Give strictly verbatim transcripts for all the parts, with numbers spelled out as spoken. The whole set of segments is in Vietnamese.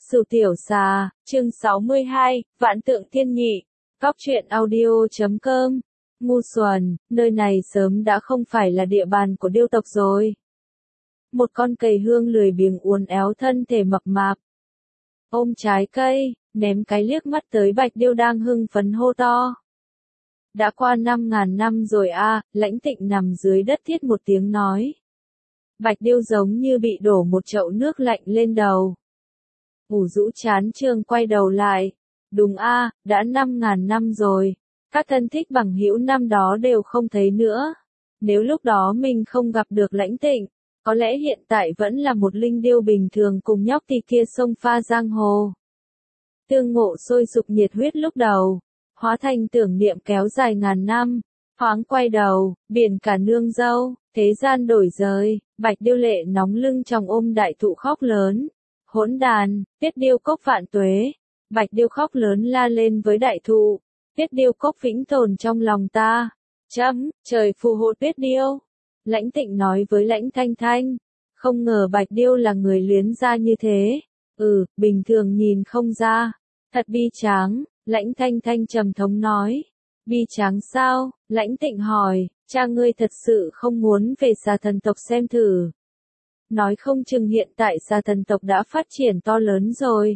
Sửu Tiểu Xà, chương sáu mươi hai, Vạn Tượng Thiên Nhị, Góc truyện audio chấm com. Ngu xuẩn, nơi này sớm đã không phải là địa bàn của điêu tộc rồi. Một con cầy hương lười biếng uốn éo thân thể mập mạp, ôm trái cây, ném cái liếc mắt tới Bạch Điêu đang hưng phấn hô to. Đã qua năm ngàn năm rồi a, Lãnh Tịnh nằm dưới đất thiết một tiếng nói. Bạch Điêu giống như bị đổ một chậu nước lạnh lên đầu. Ủ rũ chán trường quay đầu lại. Đúng a, đã năm ngàn năm rồi. Các thân thích bằng hữu năm đó đều không thấy nữa. Nếu lúc đó mình không gặp được Lãnh Tịnh, có lẽ hiện tại vẫn là một linh điêu bình thường cùng nhóc tì kia xông pha giang hồ. Tương ngộ sôi sục nhiệt huyết lúc đầu, hóa thành tưởng niệm kéo dài ngàn năm. Thoáng quay đầu, biển cả nương dâu, thế gian đổi rời, Bạch Điêu lệ nóng lưng trong ôm đại thụ khóc lớn. Hỗn đàn, Tiết Điêu Cốc vạn tuế. Bạch Điêu khóc lớn la lên với đại thụ. Tiết Điêu Cốc vĩnh tồn trong lòng ta. Chấm, trời phù hộ Tiết Điêu. Lãnh Tịnh nói với Lãnh Thanh Thanh. Không ngờ Bạch Điêu là người luyến gia như thế. Ừ, bình thường nhìn không ra. Thật bi tráng, Lãnh Thanh Thanh trầm thống nói. Bi tráng sao? Lãnh Tịnh hỏi, cha ngươi thật sự không muốn về Xà Thần tộc xem thử. Nói không chừng hiện tại Xà Thần tộc đã phát triển to lớn rồi.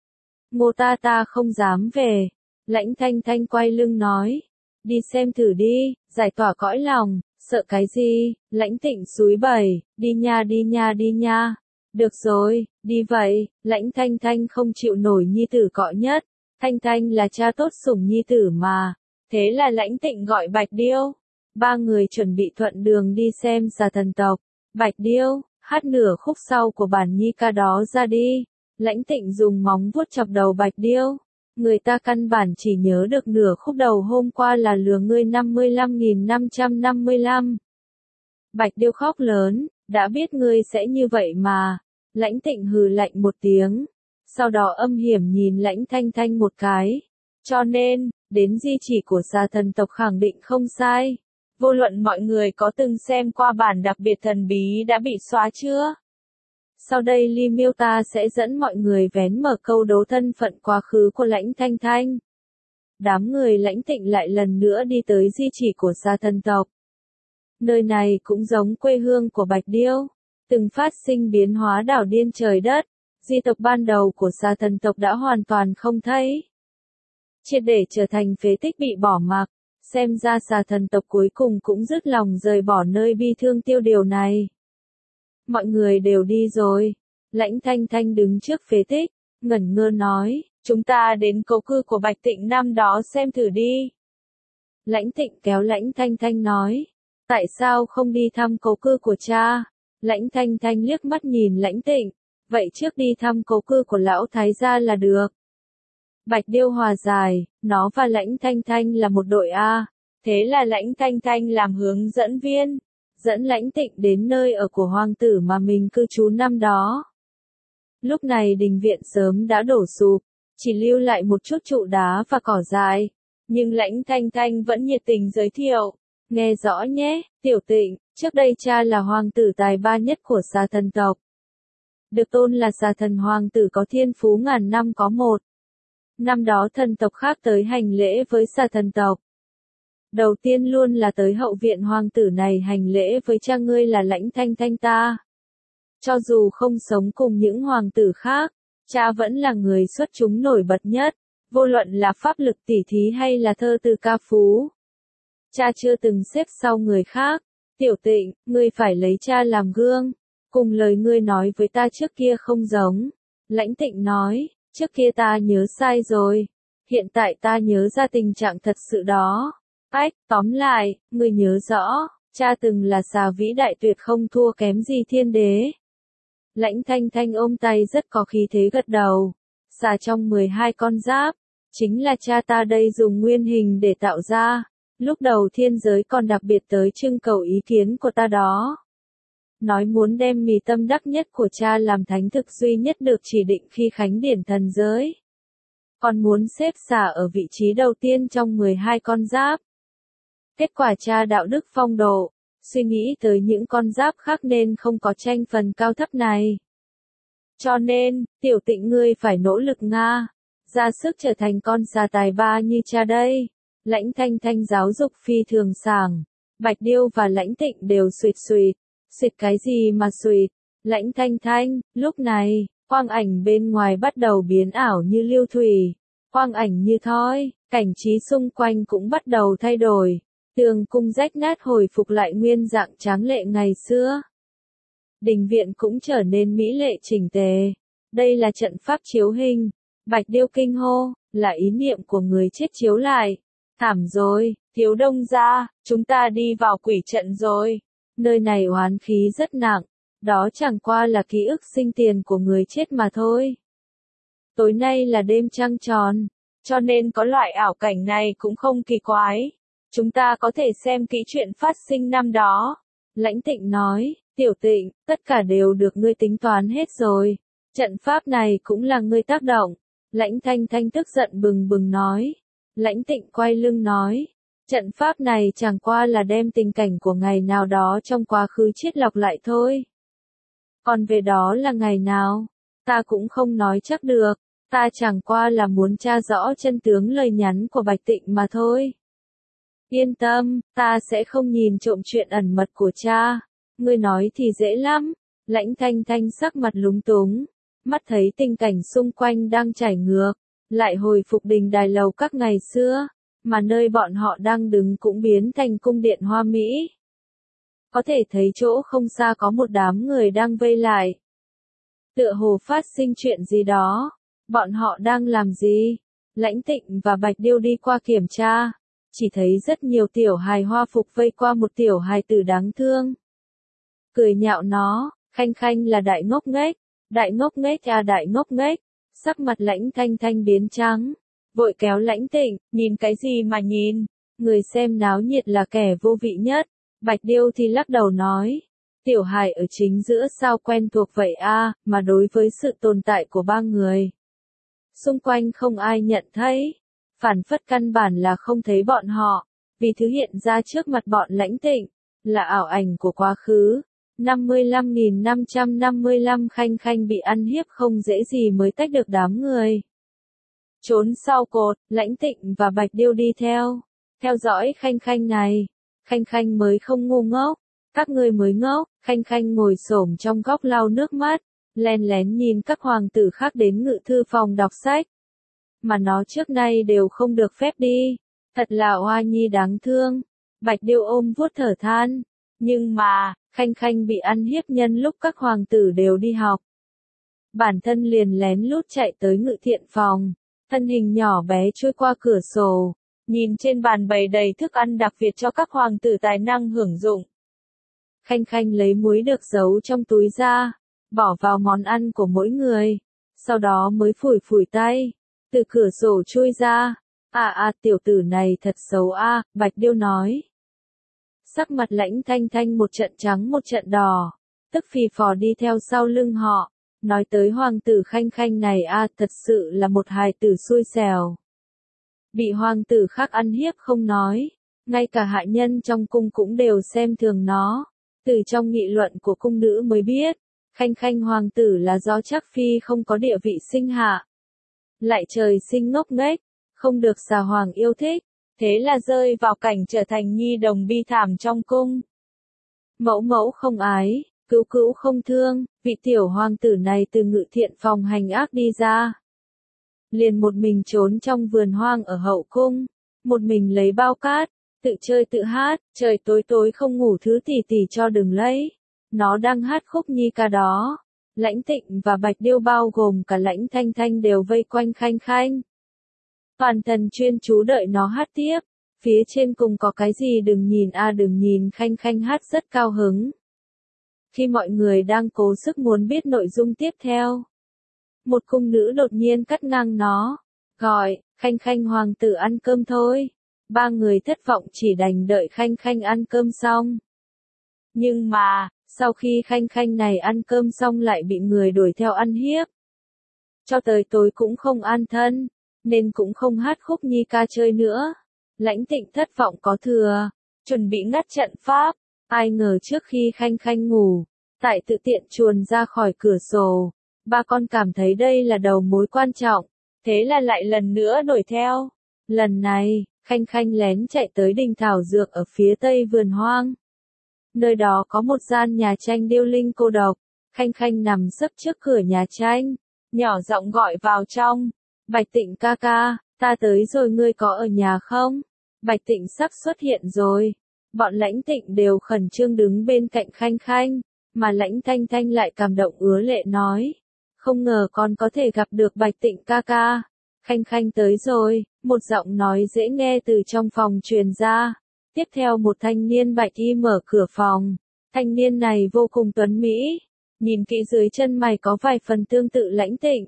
Ngô ta ta không dám về. Lãnh Thanh Thanh quay lưng nói. Đi xem thử đi, giải tỏa cõi lòng, sợ cái gì? Lãnh Tịnh xúi bẩy, đi nha đi nha đi nha. Được rồi, đi vậy. Lãnh Thanh Thanh không chịu nổi nhi tử cọ nhất. Thanh Thanh là cha tốt sủng nhi tử mà. Thế là Lãnh Tịnh gọi Bạch Điêu. Ba người chuẩn bị thuận đường đi xem Xà Thần tộc. Bạch Điêu, hát nửa khúc sau của bản nhi ca đó ra đi. Lãnh Tịnh dùng móng vuốt chọc đầu Bạch Điêu. Người ta căn bản chỉ nhớ được nửa khúc đầu hôm qua là lừa ngươi năm mươi lăm nghìn năm trăm năm mươi lăm. Bạch Điêu khóc lớn, đã biết ngươi sẽ như vậy mà. Lãnh Tịnh hừ lạnh một tiếng. Sau đó âm hiểm nhìn Lãnh Thanh Thanh một cái. Cho nên, đến di chỉ của Xà Thần tộc khẳng định không sai. Vô luận mọi người có từng xem qua bản đặc biệt thần bí đã bị xóa chưa? Sau đây Ly miêu ta sẽ dẫn mọi người vén mở câu đố thân phận quá khứ của Lãnh Thanh Thanh. Đám người Lãnh Tịnh lại lần nữa đi tới di chỉ của Xà Thần tộc. Nơi này cũng giống quê hương của Bạch Điêu, từng phát sinh biến hóa đảo điên trời đất. Di tộc ban đầu của Xà Thần tộc đã hoàn toàn không thấy, triệt để trở thành phế tích bị bỏ mặc. Xem ra Xà Thần tộc cuối cùng cũng dứt lòng rời bỏ nơi bi thương tiêu điều này. Mọi người đều đi rồi. Lãnh Thanh Thanh đứng trước phế tích, ngẩn ngơ nói, chúng ta đến cố cư của Bạch Tịnh năm đó xem thử đi. Lãnh Tịnh kéo Lãnh Thanh Thanh nói, tại sao không đi thăm cố cư của cha? Lãnh Thanh Thanh liếc mắt nhìn Lãnh Tịnh, vậy trước đi thăm cố cư của lão thái gia là được. Bạch Điêu hòa giải, nó và Lãnh Thanh Thanh là một đội A. Thế là Lãnh Thanh Thanh làm hướng dẫn viên, dẫn Lãnh Tịnh đến nơi ở của hoàng tử mà mình cư trú năm đó. Lúc này đình viện sớm đã đổ sụp, chỉ lưu lại một chút trụ đá và cỏ dại. Nhưng Lãnh Thanh Thanh vẫn nhiệt tình giới thiệu. Nghe rõ nhé, Tiểu Tịnh, trước đây cha là hoàng tử tài ba nhất của Xà Thần tộc. Được tôn là Xà Thần hoàng tử có thiên phú ngàn năm có một. Năm đó thần tộc khác tới hành lễ với Xà Thần tộc. Đầu tiên luôn là tới hậu viện hoàng tử này hành lễ với cha ngươi là Lãnh Thanh Thanh ta. Cho dù không sống cùng những hoàng tử khác, cha vẫn là người xuất chúng nổi bật nhất, vô luận là pháp lực tỉ thí hay là thơ từ ca phú. Cha chưa từng xếp sau người khác. Tiểu Tịnh, ngươi phải lấy cha làm gương. Cùng lời ngươi nói với ta trước kia không giống. Lãnh Tịnh nói. Trước kia ta nhớ sai rồi. Hiện tại ta nhớ ra tình trạng thật sự đó. Ách, tóm lại, ngươi nhớ rõ, cha từng là xà vĩ đại tuyệt không thua kém gì thiên đế. Lãnh Thanh Thanh ôm tay rất có khí thế gật đầu. Xà trong mười hai con giáp, chính là cha ta đây dùng nguyên hình để tạo ra. Lúc đầu thiên giới còn đặc biệt tới trưng cầu ý kiến của ta đó. Nói muốn đem mì tâm đắc nhất của cha làm thánh thực duy nhất được chỉ định khi khánh điển thần giới. Còn muốn xếp xà ở vị trí đầu tiên trong mười hai con giáp. Kết quả cha đạo đức phong độ, suy nghĩ tới những con giáp khác nên không có tranh phần cao thấp này. Cho nên, tiểu tịnh ngươi phải nỗ lực nga, ra sức trở thành con xà tài ba như cha đây. Lãnh Thanh Thanh giáo dục phi thường sảng, Bạch Điêu và Lãnh Tịnh đều suýt suýt, suýt cái gì mà suýt. Lãnh Thanh Thanh, lúc này, quang ảnh bên ngoài bắt đầu biến ảo như lưu thủy, quang ảnh như thoi, cảnh trí xung quanh cũng bắt đầu thay đổi, tường cung rách nát hồi phục lại nguyên dạng tráng lệ ngày xưa. Đình viện cũng trở nên mỹ lệ chỉnh tề. Đây là trận pháp chiếu hình. Bạch Điêu kinh hô, là ý niệm của người chết chiếu lại. Thảm rồi, Thiếu Đông gia, chúng ta đi vào quỷ trận rồi. Nơi này oán khí rất nặng, đó chẳng qua là ký ức sinh tiền của người chết mà thôi. Tối nay là đêm trăng tròn, cho nên có loại ảo cảnh này cũng không kỳ quái. Chúng ta có thể xem kỹ chuyện phát sinh năm đó. Lãnh Tịnh nói, Tiểu Tịnh, tất cả đều được ngươi tính toán hết rồi. Trận pháp này cũng là ngươi tác động. Lãnh Thanh Thanh tức giận bừng bừng nói. Lãnh Tịnh quay lưng nói, trận pháp này chẳng qua là đem tình cảnh của ngày nào đó trong quá khứ chiết lọc lại thôi. Còn về đó là ngày nào, ta cũng không nói chắc được, ta chẳng qua là muốn tra rõ chân tướng lời nhắn của Bạch Tịnh mà thôi. Yên tâm, ta sẽ không nhìn trộm chuyện ẩn mật của cha. Ngươi nói thì dễ lắm. Lãnh Thanh Thanh sắc mặt lúng túng, mắt thấy tình cảnh xung quanh đang chảy ngược, lại hồi phục đình đài lầu các ngày xưa, mà nơi bọn họ đang đứng cũng biến thành cung điện hoa mỹ. Có thể thấy chỗ không xa có một đám người đang vây lại. Tựa hồ phát sinh chuyện gì đó. Bọn họ đang làm gì? Lãnh Tịnh và Bạch Điêu đi qua kiểm tra, chỉ thấy rất nhiều tiểu hài hoa phục vây qua một tiểu hài tử đáng thương. Cười nhạo nó, Khanh Khanh là đại ngốc nghếch, đại ngốc nghếch à đại ngốc nghếch. Sắc mặt Lãnh Thanh Thanh biến trắng, vội kéo Lãnh Tịnh, nhìn cái gì mà nhìn, người xem náo nhiệt là kẻ vô vị nhất. Bạch Điêu thì lắc đầu nói, tiểu hài ở chính giữa sao quen thuộc vậy a, mà đối với sự tồn tại của ba người xung quanh không ai nhận thấy, phản phất căn bản là không thấy bọn họ, vì thứ hiện ra trước mặt bọn Lãnh Tịnh là ảo ảnh của quá khứ. năm mươi lăm nghìn năm trăm năm mươi lăm Khanh Khanh bị ăn hiếp không dễ gì mới tách được đám người. Trốn sau cột, Lãnh Tịnh và Bạch Điêu đi theo, theo dõi Khanh Khanh này. Khanh Khanh mới không ngu ngốc, các ngươi mới ngốc. Khanh Khanh ngồi xổm trong góc lau nước mắt, len lén nhìn các hoàng tử khác đến ngự thư phòng đọc sách. Mà nó trước nay đều không được phép đi, thật là oa nhi đáng thương. Bạch Điêu ôm vuốt thở than, nhưng mà, Khanh Khanh bị ăn hiếp nhân lúc các hoàng tử đều đi học. Bản thân liền lén lút chạy tới ngự thiện phòng, thân hình nhỏ bé trôi qua cửa sổ, nhìn trên bàn bày đầy thức ăn đặc biệt cho các hoàng tử tài năng hưởng dụng. Khanh Khanh lấy muối được giấu trong túi ra, bỏ vào món ăn của mỗi người, sau đó mới phủi phủi tay, từ cửa sổ chui ra. À à tiểu tử này thật xấu a, à, Bạch Điêu nói. Sắc mặt Lãnh Thanh Thanh một trận trắng một trận đỏ, tức phì phò đi theo sau lưng họ, nói tới hoàng tử Khanh Khanh này a, à, thật sự là một hài tử xui xẻo. Bị hoàng tử khác ăn hiếp không nói, ngay cả hạ nhân trong cung cũng đều xem thường nó. Từ trong nghị luận của cung nữ mới biết, Khanh Khanh hoàng tử là do Trác Phi không có địa vị sinh hạ. Lại trời sinh ngốc nghếch, không được xà hoàng yêu thích, thế là rơi vào cảnh trở thành nhi đồng bi thảm trong cung. Mẫu mẫu không ái, cữu cữu không thương, vị tiểu hoàng tử này từ ngự thiện phòng hành ác đi ra. Liền một mình trốn trong vườn hoang ở hậu cung, một mình lấy bao cát, tự chơi tự hát, trời tối tối không ngủ thứ tỷ tỷ cho đừng lấy. Nó đang hát khúc nhi ca đó. Lãnh Tịnh và Bạch Điêu bao gồm cả Lãnh Thanh Thanh đều vây quanh Khanh Khanh. Toàn thân chuyên chú đợi nó hát tiếp. Phía trên cùng có cái gì đừng nhìn a à đừng nhìn Khanh Khanh hát rất cao hứng. Khi mọi người đang cố sức muốn biết nội dung tiếp theo, một cung nữ đột nhiên cắt ngang nó, gọi, Khanh Khanh hoàng tử ăn cơm thôi. Ba người thất vọng chỉ đành đợi Khanh Khanh ăn cơm xong. Nhưng mà, sau khi Khanh Khanh này ăn cơm xong lại bị người đuổi theo ăn hiếp. Cho tới tối cũng không an thân, nên cũng không hát khúc nhi ca chơi nữa. Lãnh Tịnh thất vọng có thừa, chuẩn bị ngắt trận pháp. Ai ngờ trước khi Khanh Khanh ngủ, tại tự tiện chuồn ra khỏi cửa sổ, Ba con cảm thấy đây là đầu mối quan trọng, thế là lại lần nữa đuổi theo. Lần này, Khanh Khanh lén chạy tới đình thảo dược ở phía tây vườn hoang. Nơi đó có một gian nhà tranh điêu linh cô độc. Khanh Khanh nằm sấp trước cửa nhà tranh, nhỏ giọng gọi vào trong. Bạch Tịnh ca ca, ta tới rồi, ngươi có ở nhà không? Bạch Tịnh sắp xuất hiện rồi. Bọn Lãnh Tịnh đều khẩn trương đứng bên cạnh Khanh Khanh, mà Lãnh Thanh Thanh lại cảm động ứa lệ nói. Không ngờ con có thể gặp được Bạch Tịnh ca ca. Khanh Khanh tới rồi, một giọng nói dễ nghe từ trong phòng truyền ra. Tiếp theo một thanh niên bạch y mở cửa phòng. Thanh niên này vô cùng tuấn mỹ. Nhìn kỹ dưới chân mày có vài phần tương tự Lãnh Tịnh.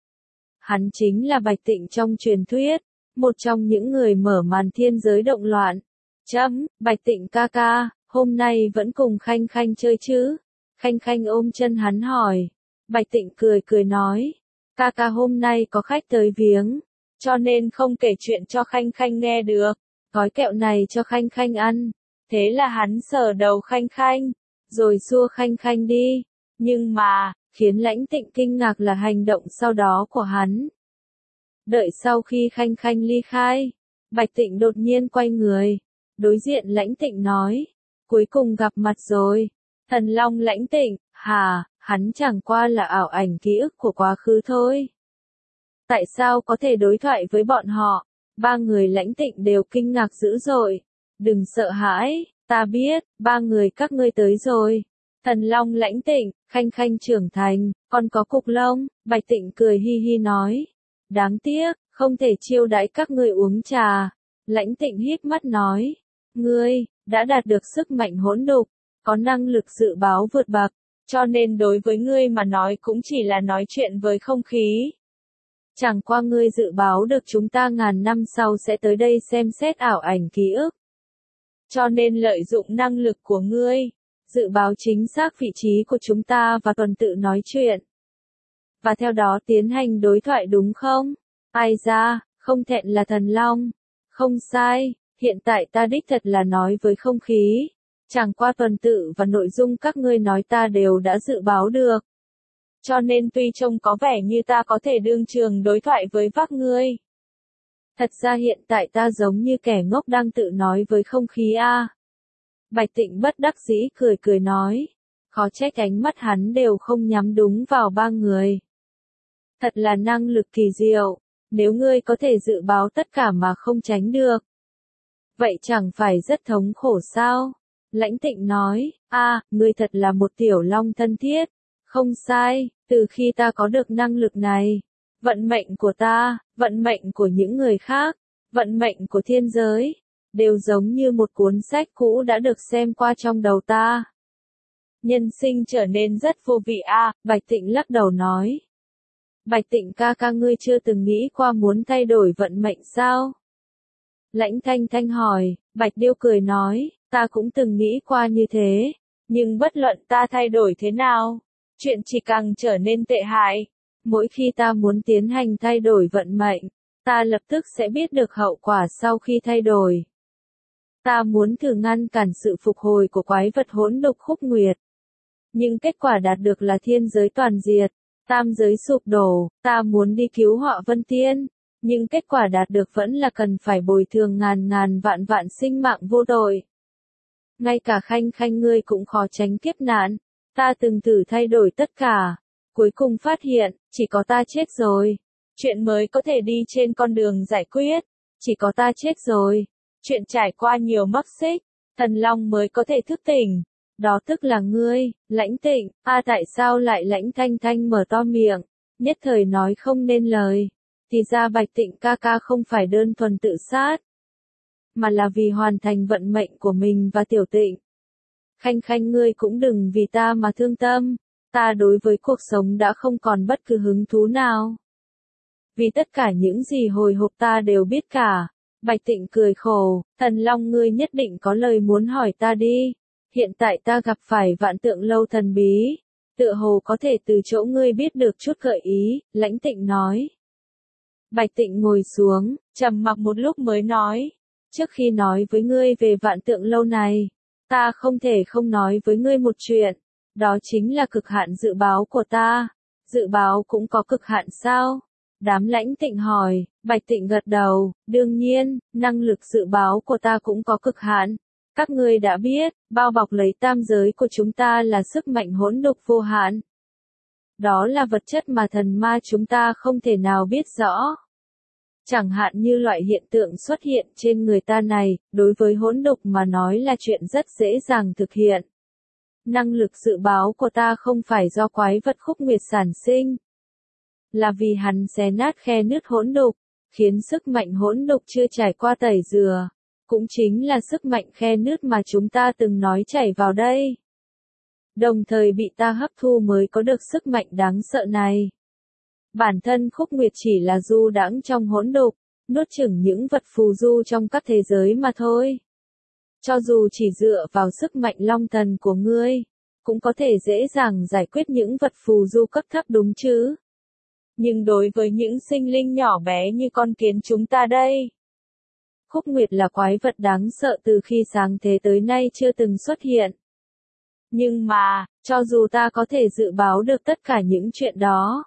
Hắn chính là Bạch Tịnh trong truyền thuyết, một trong những người mở màn thiên giới động loạn. Chấm, Bạch Tịnh ca ca, hôm nay vẫn cùng Khanh Khanh chơi chứ? Khanh Khanh ôm chân hắn hỏi. Bạch Tịnh cười cười nói, ca ca hôm nay có khách tới viếng, cho nên không kể chuyện cho Khanh Khanh nghe được. Gói kẹo này cho Khanh Khanh ăn. Thế là hắn sờ đầu Khanh Khanh, rồi xua Khanh Khanh đi. Nhưng mà, khiến Lãnh Tịnh kinh ngạc là hành động sau đó của hắn. Đợi sau khi Khanh Khanh ly khai, Bạch Tịnh đột nhiên quay người, đối diện Lãnh Tịnh nói, cuối cùng gặp mặt rồi. Thần Long Lãnh Tịnh, hà, hắn chẳng qua là ảo ảnh ký ức của quá khứ thôi. Tại sao có thể đối thoại với bọn họ? Ba người Lãnh Tịnh đều kinh ngạc dữ dội. Đừng sợ hãi, ta biết, ba người các ngươi tới rồi. Thần Long Lãnh Tịnh, Khanh Khanh trưởng thành, còn có cục lông. Bạch Tịnh cười hi hi nói. Đáng tiếc, không thể chiêu đãi các ngươi uống trà. Lãnh Tịnh híp mắt nói. Ngươi, đã đạt được sức mạnh hỗn đục, có năng lực dự báo vượt bậc, cho nên đối với ngươi mà nói cũng chỉ là nói chuyện với không khí. Chẳng qua ngươi dự báo được chúng ta ngàn năm sau sẽ tới đây xem xét ảo ảnh ký ức. Cho nên lợi dụng năng lực của ngươi, dự báo chính xác vị trí của chúng ta và tuần tự nói chuyện. Và theo đó tiến hành đối thoại đúng không? Ai ra, không thẹn là thần long. Không sai, hiện tại ta đích thật là nói với không khí. Chẳng qua tuần tự và nội dung các ngươi nói ta đều đã dự báo được. Cho nên tuy trông có vẻ như ta có thể đương trường đối thoại với các ngươi. Thật ra hiện tại ta giống như kẻ ngốc đang tự nói với không khí a. Bạch Tịnh bất đắc dĩ cười cười nói. Khó trách ánh mắt hắn đều không nhắm đúng vào ba người. Thật là năng lực kỳ diệu, nếu ngươi có thể dự báo tất cả mà không tránh được. Vậy chẳng phải rất thống khổ sao? Lãnh Tịnh nói, a, ngươi thật là một tiểu long thân thiết. Không sai, từ khi ta có được năng lực này, vận mệnh của ta, vận mệnh của những người khác, vận mệnh của thiên giới, đều giống như một cuốn sách cũ đã được xem qua trong đầu ta. Nhân sinh trở nên rất vô vị a, Bạch Tịnh lắc đầu nói. Bạch Tịnh ca ca, ngươi chưa từng nghĩ qua muốn thay đổi vận mệnh sao? Lãnh Thanh Thanh hỏi. Bạch Điêu cười nói, ta cũng từng nghĩ qua như thế, nhưng bất luận ta thay đổi thế nào, chuyện chỉ càng trở nên tệ hại. Mỗi khi ta muốn tiến hành thay đổi vận mệnh, ta lập tức sẽ biết được hậu quả sau khi thay đổi. Ta muốn thử ngăn cản sự phục hồi của quái vật hỗn độc Khúc Nguyệt. Nhưng kết quả đạt được là thiên giới toàn diệt, tam giới sụp đổ. Ta muốn đi cứu họ Vân Tiên, nhưng kết quả đạt được vẫn là cần phải bồi thường ngàn ngàn vạn vạn sinh mạng vô tội. Ngay cả Khanh Khanh ngươi cũng khó tránh kiếp nạn. Ta từng thử thay đổi tất cả, cuối cùng phát hiện, chỉ có ta chết rồi. Chuyện mới có thể đi trên con đường giải quyết, chỉ có ta chết rồi. Chuyện trải qua nhiều mắc xích, thần long mới có thể thức tỉnh. Đó tức là ngươi, Lãnh Tịnh. A, tại sao lại Lãnh Thanh Thanh mở to miệng, nhất thời nói không nên lời. Thì ra Bạch Tịnh ca ca không phải đơn thuần tự sát, mà là vì hoàn thành vận mệnh của mình và Tiểu Tịnh. Khanh Khanh ngươi cũng đừng vì ta mà thương tâm, ta đối với cuộc sống đã không còn bất cứ hứng thú nào. Vì tất cả những gì hồi hộp ta đều biết cả. Bạch Tịnh cười khổ, thần long ngươi nhất định có lời muốn hỏi ta đi. Hiện tại ta gặp phải vạn tượng lâu thần bí, tựa hồ có thể từ chỗ ngươi biết được chút gợi ý. Lãnh Tịnh nói. Bạch Tịnh ngồi xuống, trầm mặc một lúc mới nói. Trước khi nói với ngươi về vạn tượng lâu này, ta không thể không nói với ngươi một chuyện. Đó chính là cực hạn dự báo của ta. Dự báo cũng có cực hạn sao? Đám Lãnh Tịnh hỏi. Bạch Tịnh gật đầu, đương nhiên, năng lực dự báo của ta cũng có cực hạn. Các ngươi đã biết, bao bọc lấy tam giới của chúng ta là sức mạnh hỗn độn vô hạn. Đó là vật chất mà thần ma chúng ta không thể nào biết rõ. Chẳng hạn như loại hiện tượng xuất hiện trên người ta này, đối với hỗn độn mà nói là chuyện rất dễ dàng thực hiện. Năng lực dự báo của ta không phải do quái vật Khúc Nguyệt sản sinh, là vì hắn xé nát khe nứt hỗn độn, khiến sức mạnh hỗn độn chưa trải qua tẩy rửa, cũng chính là sức mạnh khe nứt mà chúng ta từng nói chảy vào đây. Đồng thời bị ta hấp thu mới có được sức mạnh đáng sợ này. Bản thân Khúc Nguyệt chỉ là du đãng trong hỗn độn, nuốt chửng những vật phù du trong các thế giới mà thôi. Cho dù chỉ dựa vào sức mạnh long thần của ngươi, cũng có thể dễ dàng giải quyết những vật phù du cấp thấp đúng chứ. Nhưng đối với những sinh linh nhỏ bé như con kiến chúng ta đây, Khúc Nguyệt là quái vật đáng sợ từ khi sáng thế tới nay chưa từng xuất hiện. Nhưng mà, cho dù ta có thể dự báo được tất cả những chuyện đó,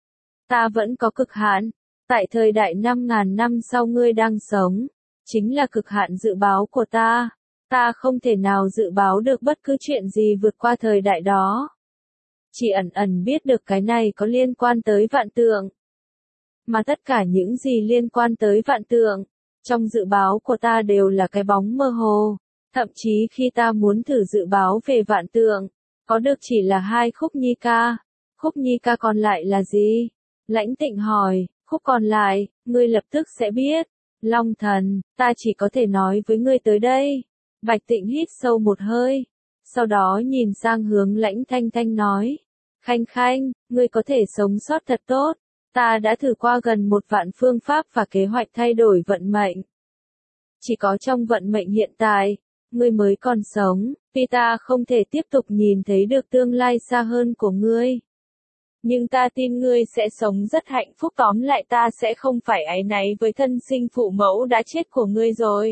ta vẫn có cực hạn. Tại thời đại năm ngàn năm sau ngươi đang sống, chính là cực hạn dự báo của ta. Ta không thể nào dự báo được bất cứ chuyện gì vượt qua thời đại đó. Chỉ ẩn ẩn biết được cái này có liên quan tới vạn tượng. Mà tất cả những gì liên quan tới vạn tượng, trong dự báo của ta đều là cái bóng mơ hồ. Thậm chí khi ta muốn thử dự báo về vạn tượng, có được chỉ là hai khúc nhi ca. Khúc nhi ca còn lại là gì? Lãnh Tịnh hỏi, khúc còn lại, ngươi lập tức sẽ biết. Long thần, ta chỉ có thể nói với ngươi tới đây. Bạch Tịnh hít sâu một hơi, sau đó nhìn sang hướng Lãnh Thanh Thanh nói. Khanh Khanh, ngươi có thể sống sót thật tốt. Ta đã thử qua gần một vạn phương pháp và kế hoạch thay đổi vận mệnh. Chỉ có trong vận mệnh hiện tại, ngươi mới còn sống, vì ta không thể tiếp tục nhìn thấy được tương lai xa hơn của ngươi. Nhưng ta tin ngươi sẽ sống rất hạnh phúc, tóm lại ta sẽ không phải áy náy với thân sinh phụ mẫu đã chết của ngươi rồi.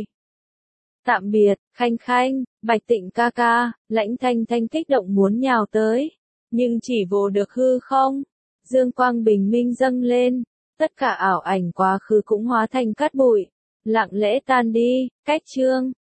Tạm biệt, Khanh Khanh, Bạch Tịnh ca ca. Lãnh Thanh Thanh kích động muốn nhào tới, nhưng chỉ vồ được hư không. Dương quang bình minh dâng lên, tất cả ảo ảnh quá khứ cũng hóa thành cát bụi, lặng lẽ tan đi. Cách chương